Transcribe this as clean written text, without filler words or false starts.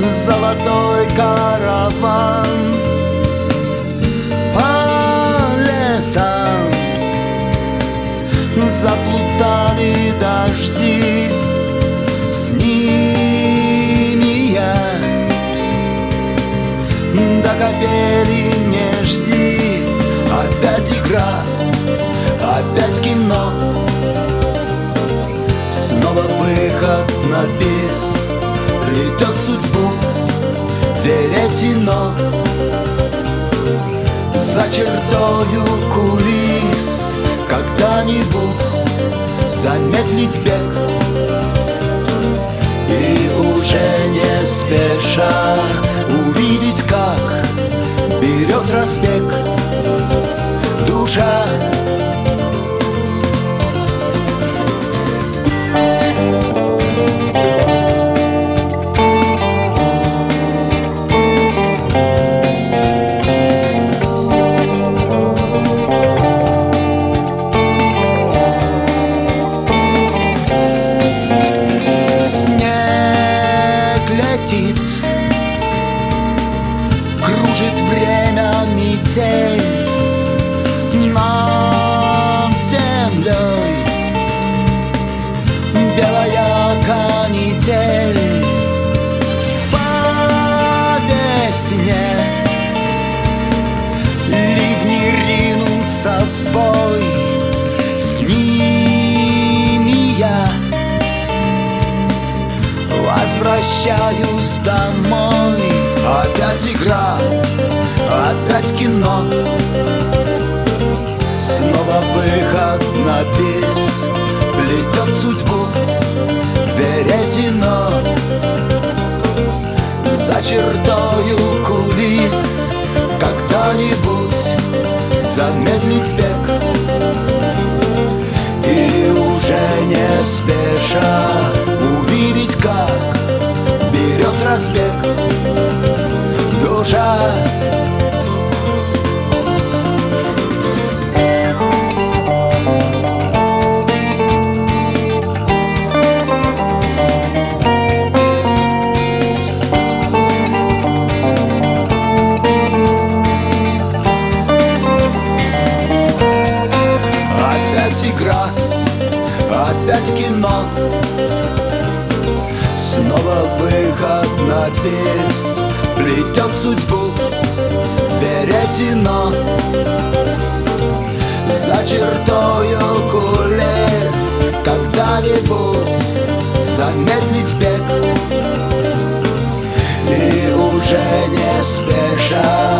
золотой караван по лесам. Заплутали дожди, с ними я. До капели не жди. Опять игра, опять кино, снова выход на бис. Плетет судьбу веретено за чертою кулис. Когда-нибудь замедлить бег и уже не спеша увидеть, как берет разбег душа. Кружит время метель над землей, белая канитель по весне. Ливни ринутся в бой, с ними я возвращаюсь домой. Опять игра, опять кино, снова выход на бис. Плетет судьбу веретено за чертою кулис. Когда-нибудь замедлить бег и уже не спеша увидеть, как берет разбег душа. Опять игра, опять кино, снова выход на бис. Плетет судьбу веретено за чертою кулис. Когда-нибудь замедлить бег и уже не спеша